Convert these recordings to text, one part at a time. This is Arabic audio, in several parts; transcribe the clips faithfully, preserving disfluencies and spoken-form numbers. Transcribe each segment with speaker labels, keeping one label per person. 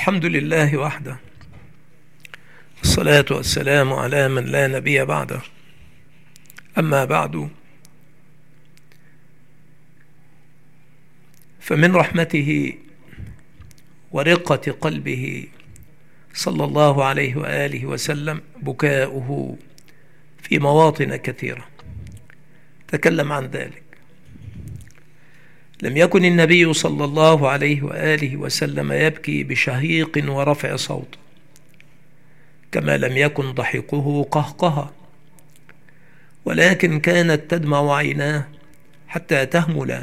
Speaker 1: الحمد لله وحده، الصلاة والسلام على من لا نبي بعده. أما بعد، فمن رحمته ورقة قلبه صلى الله عليه وآله وسلم بكاؤه في مواطن كثيرة تكلم عن ذلك. لم يكن النبي صلى الله عليه وآله وسلم يبكي بشهيق ورفع صوت، كما لم يكن ضحكه قهقها، ولكن كانت تدمع عيناه حتى تهملا،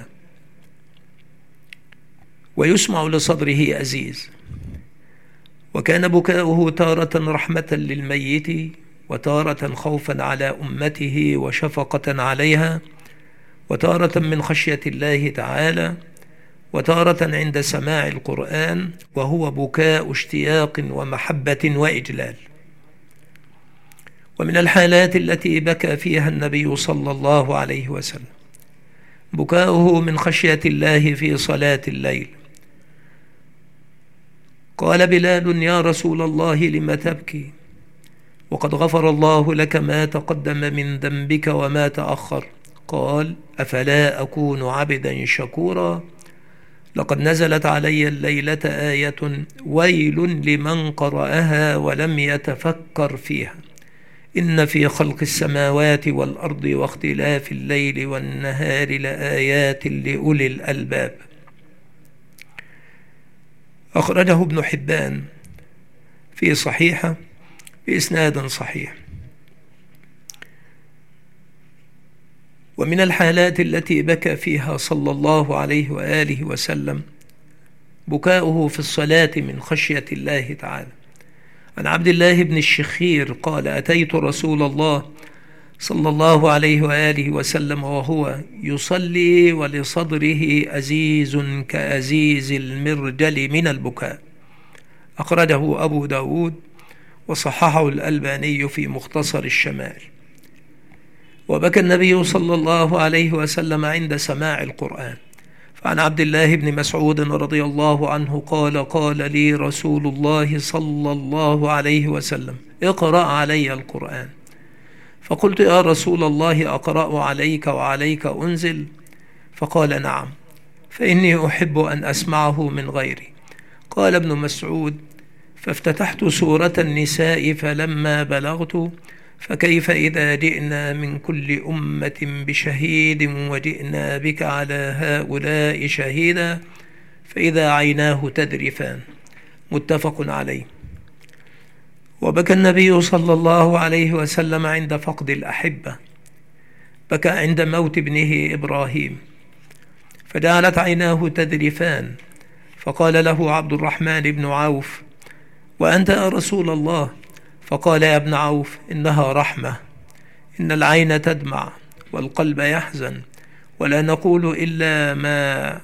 Speaker 1: ويسمع لصدره أزيز. وكان بكاؤه تارة رحمة للميت، وتارة خوفا على أمته وشفقة عليها، وتارة من خشية الله تعالى، وتارة عند سماع القرآن، وهو بكاء اشتياق ومحبة وإجلال. ومن الحالات التي بكى فيها النبي صلى الله عليه وسلم بكاؤه من خشية الله في صلاة الليل. قال بلال: يا رسول الله، لم تبكي وقد غفر الله لك ما تقدم من ذنبك وما تأخر؟ قال: أفلا أكون عبدا شكورا؟ لقد نزلت علي الليلة آية ويل لمن قرأها ولم يتفكر فيها، إن في خلق السماوات والأرض واختلاف الليل والنهار لآيات لأولي الألباب. أخرجه ابن حبان في صحيحة بإسناد صحيح. ومن الحالات التي بكى فيها صلى الله عليه وآله وسلم بكاؤه في الصلاة من خشية الله تعالى. عن عبد الله بن الشخير قال: أتيت رسول الله صلى الله عليه وآله وسلم وهو يصلي ولصدره أزيز كأزيز المرجل من البكاء. أخرجه أبو داود وصححه الألباني في مختصر الشمائل. وبكى النبي صلى الله عليه وسلم عند سماع القرآن. فعن عبد الله بن مسعود رضي الله عنه قال: قال لي رسول الله صلى الله عليه وسلم: اقرأ علي القرآن. فقلت: يا رسول الله، أقرأ عليك وعليك أنزل؟ فقال: نعم، فإني أحب أن أسمعه من غيري. قال ابن مسعود: فافتتحت سورة النساء فلما بلغت: فكيف إذا جئنا من كل أمة بشهيد وجئنا بك على هؤلاء شهيدا، فإذا عيناه تذرفان. متفق عليه. وبكى النبي صلى الله عليه وسلم عند فقد الأحبة. بكى عند موت ابنه إبراهيم، فجعلت عيناه تذرفان، فقال له عبد الرحمن بن عوف: وأنت يا رسول الله؟ فقال: يا ابن عوف، إنها رحمة، إن العين تدمع والقلب يحزن، ولا نقول إلا ما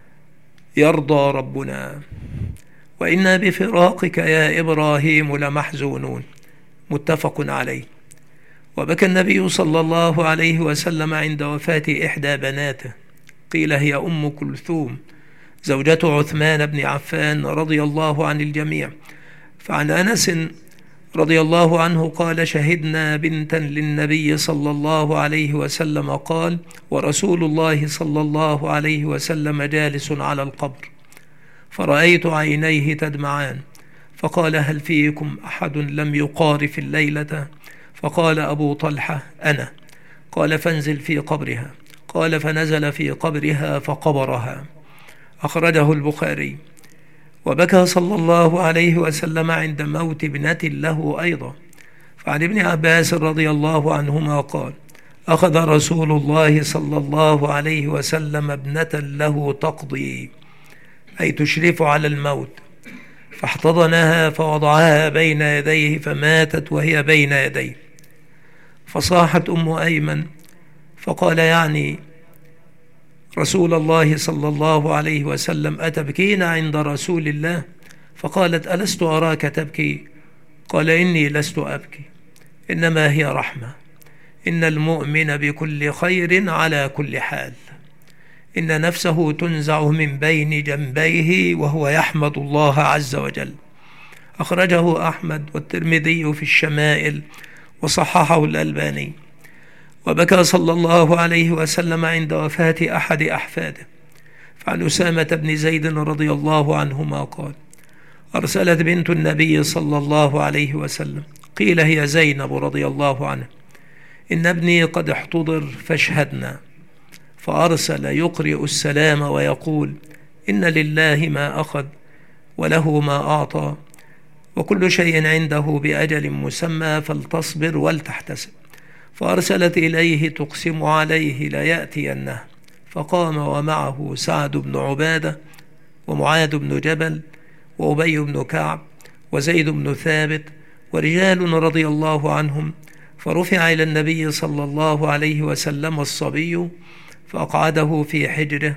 Speaker 1: يرضى ربنا، وإنا بفراقك يا إبراهيم لمحزونون. متفق عليه. وبكى النبي صلى الله عليه وسلم عند وفاة إحدى بناته، قيل هي أم كلثوم زوجة عثمان بن عفان رضي الله عن الجميع. فعن أنس رضي الله عنه قال: شهدنا بنتا للنبي صلى الله عليه وسلم قال: ورسول الله صلى الله عليه وسلم جالس على القبر، فرأيت عينيه تدمعان، فقال: هل فيكم أحد لم يقارف الليلة؟ فقال أبو طلحة: أنا. قال: فانزل في قبرها. قال: فنزل في قبرها فقبرها. أخرجه البخاري. وبكى صلى الله عليه وسلم عند موت ابنة له أيضا. فعن ابن عباس رضي الله عنهما قال: أخذ رسول الله صلى الله عليه وسلم ابنة له تقضي، أي تشرف على الموت، فاحتضنها فوضعها بين يديه فماتت وهي بين يديه. فصاحت أم أيمن فقال: يعني رسول الله صلى الله عليه وسلم، أتبكين عند رسول الله؟ فقالت: ألست أراك تبكي؟ قال: إني لست أبكي، إنما هي رحمة، إن المؤمن بكل خير على كل حال، إن نفسه تنزع من بين جنبيه وهو يحمد الله عز وجل. أخرجه أحمد والترمذي في الشمائل وصححه الألباني. وبكى صلى الله عليه وسلم عند وفاة أحد أحفاده. فعن أسامة بن زيد رضي الله عنهما قال: أرسلت بنت النبي صلى الله عليه وسلم، قيل هي زينب رضي الله عنها: إن ابني قد احتضر فاشهدنا. فأرسل يقرئ السلام ويقول: إن لله ما أخذ وله ما أعطى وكل شيء عنده بأجل مسمى فلتصبر ولتحتسب. فأرسلت إليه تقسم عليه ليأتينه، فقام ومعه سعد بن عبادة ومعاذ بن جبل وأبي بن كعب وزيد بن ثابت ورجال رضي الله عنهم. فرفع إلى النبي صلى الله عليه وسلم الصبي فأقعده في حجره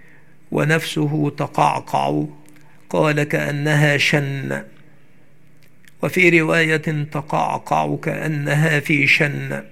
Speaker 1: ونفسه تقعقع، قال: كأنها شن. وفي رواية: تقعقع كأنها في شن.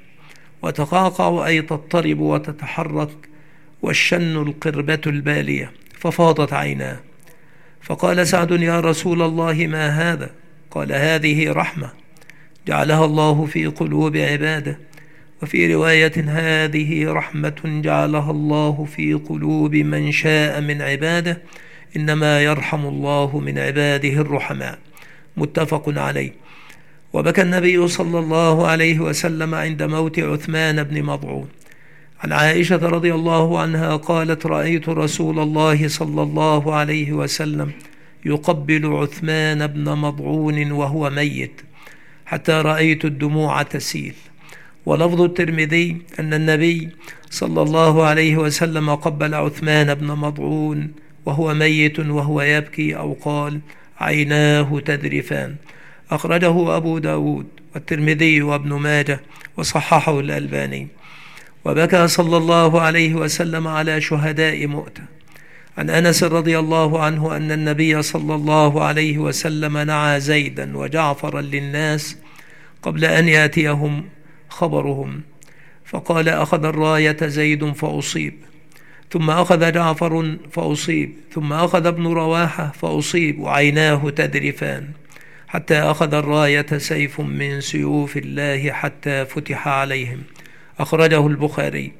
Speaker 1: وتقعقع أي تضطرب وتتحرك، والشن القربة البالية. ففاضت عيناه. فقال سعد: يا رسول الله ما هذا؟ قال: هذه رحمة جعلها الله في قلوب عباده. وفي رواية: هذه رحمة جعلها الله في قلوب من شاء من عباده، إنما يرحم الله من عباده الرحماء. متفق عليه. وبكى النبي صلى الله عليه وسلم عند موت عثمان بن مضعون. عن عائشة رضي الله عنها قالت: رأيت رسول الله صلى الله عليه وسلم يقبل عثمان بن مضعون وهو ميت، حتى رأيت الدموع تسيل. ولفظ الترمذي أن النبي صلى الله عليه وسلم قبل عثمان بن مضعون وهو ميت وهو يبكي، أو قال: عيناه تذرفان. أخرجه أبو داود والترمذي وابن ماجه وصححه الألباني. وبكى صلى الله عليه وسلم على شهداء مؤتة. عن أنس رضي الله عنه أن النبي صلى الله عليه وسلم نعى زيدا وجعفرا للناس قبل أن يأتيهم خبرهم، فقال: أخذ الراية زيد فأصيب، ثم أخذ جعفر فأصيب، ثم أخذ ابن رواحة فأصيب وعيناه تذرفان، حتى أخذ الراية سيف من سيوف الله حتى فتح عليهم. أخرجه البخاري.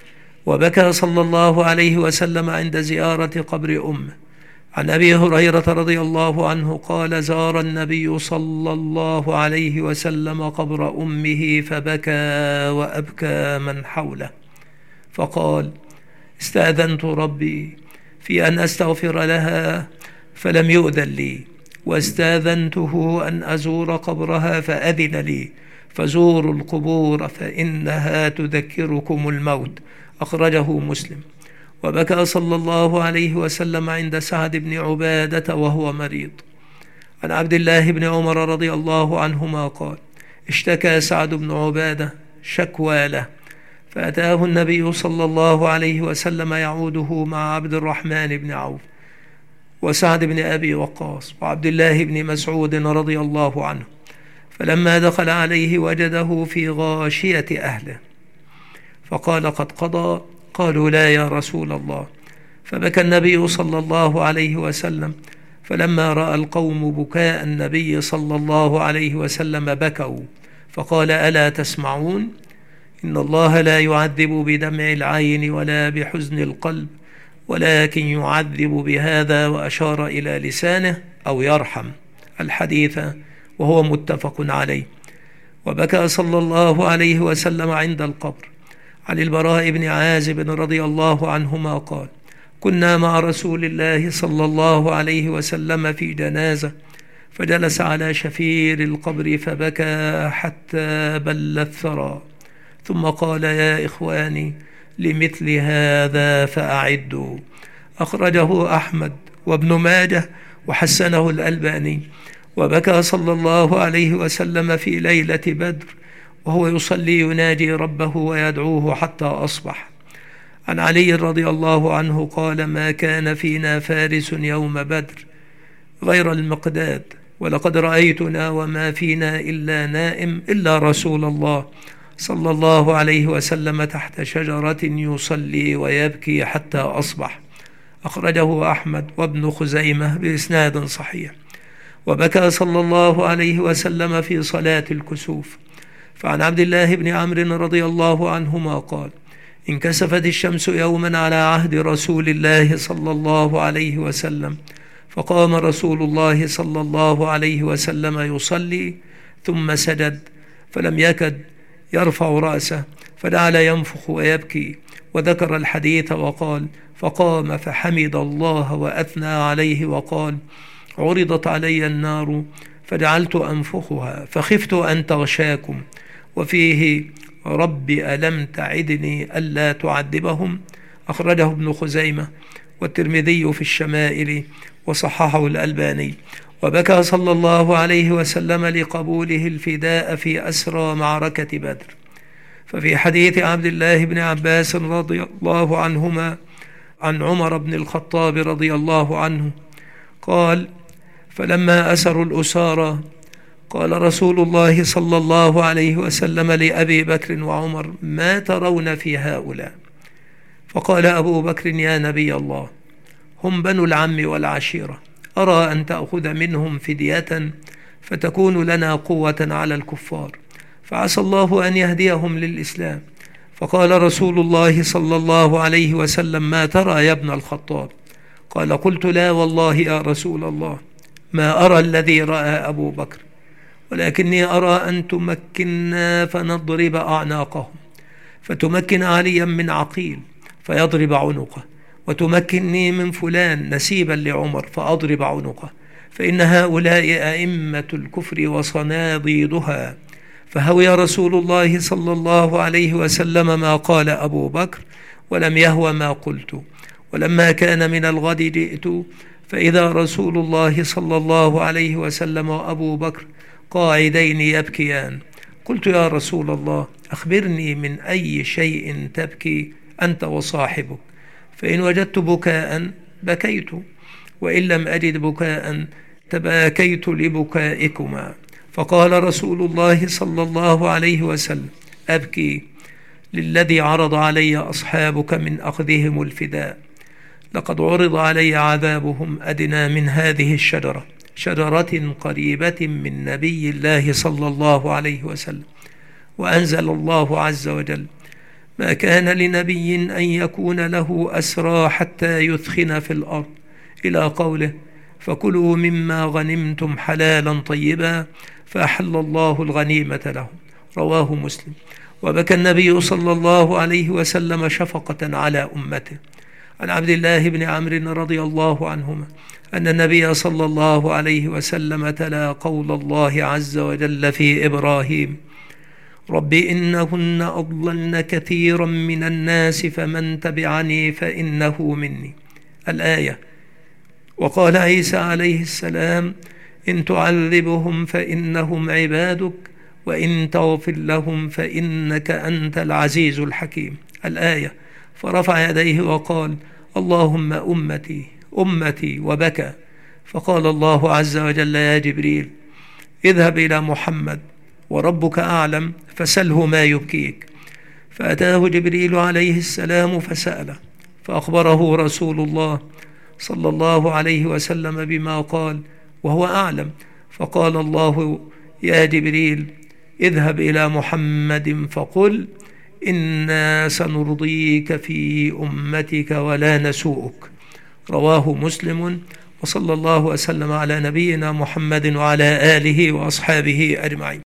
Speaker 1: وبكى صلى الله عليه وسلم عند زيارة قبر أمه. عن أبي هريرة رضي الله عنه قال: زار النبي صلى الله عليه وسلم قبر أمه فبكى وأبكى من حوله، فقال: استأذنت ربي في أن أستغفر لها فلم يؤذن لي، واستاذنته أن أزور قبرها فأذن لي، فزوروا القبور فإنها تذكركم الموت. أخرجه مسلم. وبكى صلى الله عليه وسلم عند سعد بن عبادة وهو مريض. عن عبد الله بن عمر رضي الله عنهما قال: اشتكى سعد بن عبادة شكوى له، فأتاه النبي صلى الله عليه وسلم يعوده مع عبد الرحمن بن عوف وسعد بن أبي وقاص وعبد الله بن مسعود رضي الله عنه، فلما دخل عليه وجده في غاشية أهله، فقال: قد قضى؟ قالوا: لا يا رسول الله. فبكى النبي صلى الله عليه وسلم، فلما رأى القوم بكاء النبي صلى الله عليه وسلم بكوا، فقال: ألا تسمعون؟ إن الله لا يعذب بدمع العين ولا بحزن القلب، ولكن يعذب بهذا، وأشار إلى لسانه، أو يرحم. الحديث وهو متفق عليه. وبكى صلى الله عليه وسلم عند القبر. عن البراء بن عازب رضي الله عنهما قال: كنا مع رسول الله صلى الله عليه وسلم في جنازة، فجلس على شفير القبر فبكى حتى بل الثرى، ثم قال: يا إخواني لمثل هذا فأعدوا. أخرجه أحمد وابن ماجه وحسنه الألباني. وبكى صلى الله عليه وسلم في ليلة بدر وهو يصلي يناجي ربه ويدعوه حتى أصبح. عن علي رضي الله عنه قال: ما كان فينا فارس يوم بدر غير المقداد، ولقد رأيتنا وما فينا إلا نائم إلا رسول الله صلى الله عليه وسلم تحت شجرة يصلي ويبكي حتى أصبح. أخرجه أحمد وابن خزيمة بإسناد صحيح. وبكى صلى الله عليه وسلم في صلاة الكسوف. فعن عبد الله بن عمرو رضي الله عنهما قال: انكسفت الشمس يوما على عهد رسول الله صلى الله عليه وسلم، فقام رسول الله صلى الله عليه وسلم يصلي ثم سجد، فلم يكد يرفع رأسه، فجعل ينفخ ويبكي، وذكر الحديث وقال: فقام فحمد الله وأثنى عليه وقال: عرضت علي النار فجعلت أنفخها فخفت أن تغشاكم. وفيه: رب ألم تعدني ألا تعذبهم. أخرجه ابن خزيمة والترمذي في الشمائل وصححه الألباني. وبكى صلى الله عليه وسلم لقبوله الفداء في أسرى معركة بدر. ففي حديث عبد الله بن عباس رضي الله عنهما عن عمر بن الخطاب رضي الله عنه قال: فلما أسروا الأسارى قال رسول الله صلى الله عليه وسلم لأبي بكر وعمر: ما ترون في هؤلاء؟ فقال أبو بكر: يا نبي الله، هم بنو العم والعشيرة، أرى أن تأخذ منهم فدية فتكون لنا قوة على الكفار، فعسى الله أن يهديهم للإسلام. فقال رسول الله صلى الله عليه وسلم: ما ترى يا ابن الخطاب؟ قال: قلت: لا والله يا رسول الله، ما أرى الذي رأى أبو بكر، ولكني أرى أن تمكننا فنضرب أعناقهم، فتمكن عليا من عقيل فيضرب عنقه، وتمكنني من فلان نسيبا لعمر فأضرب عنقه، فإن هؤلاء أئمة الكفر وصناديدها. فهوي رسول الله صلى الله عليه وسلم ما قال أبو بكر، ولم يهو ما قلت. ولما كان من الغد جئت فإذا رسول الله صلى الله عليه وسلم وأبو بكر قاعدين يبكيان. قلت: يا رسول الله، أخبرني من أي شيء تبكي أنت وصاحبك؟ فإن وجدت بكاء بكيت، وإن لم أجد بكاء تباكيت لبكائكما. فقال رسول الله صلى الله عليه وسلم: أبكي للذي عرض علي أصحابك من أخذهم الفداء. لقد عرض علي عذابهم أدنى من هذه الشجرة، شجرة قريبة من نبي الله صلى الله عليه وسلم. وأنزل الله عز وجل: ما كان لنبي أن يكون له أسرى حتى يثخن في الأرض، إلى قوله: فكلوا مما غنمتم حلالا طيبا فأحل الله الغنيمة لهم. رواه مسلم. وبكى النبي صلى الله عليه وسلم شفقة على أمته. عن عبد الله بن عمرو رضي الله عنهما أن النبي صلى الله عليه وسلم تلا قول الله عز وجل في إبراهيم: رب إنهن أضللن كثيرا من الناس فمن تبعني فإنه مني، الآية. وقال عيسى عليه السلام: إن تعذبهم فإنهم عبادك وإن تغفر لهم فإنك أنت العزيز الحكيم، الآية. فرفع يديه وقال: اللهم أمتي أمتي، وبكى. فقال الله عز وجل: يا جبريل، اذهب إلى محمد وربك أعلم فسله ما يبكيك. فأتاه جبريل عليه السلام فسأله، فأخبره رسول الله صلى الله عليه وسلم بما قال وهو أعلم. فقال الله: يا جبريل، اذهب إلى محمد فقل: إنا سنرضيك في أمتك ولا نسوءك. رواه مسلم. وصلى الله وسلم على نبينا محمد وعلى آله وأصحابه أجمعين.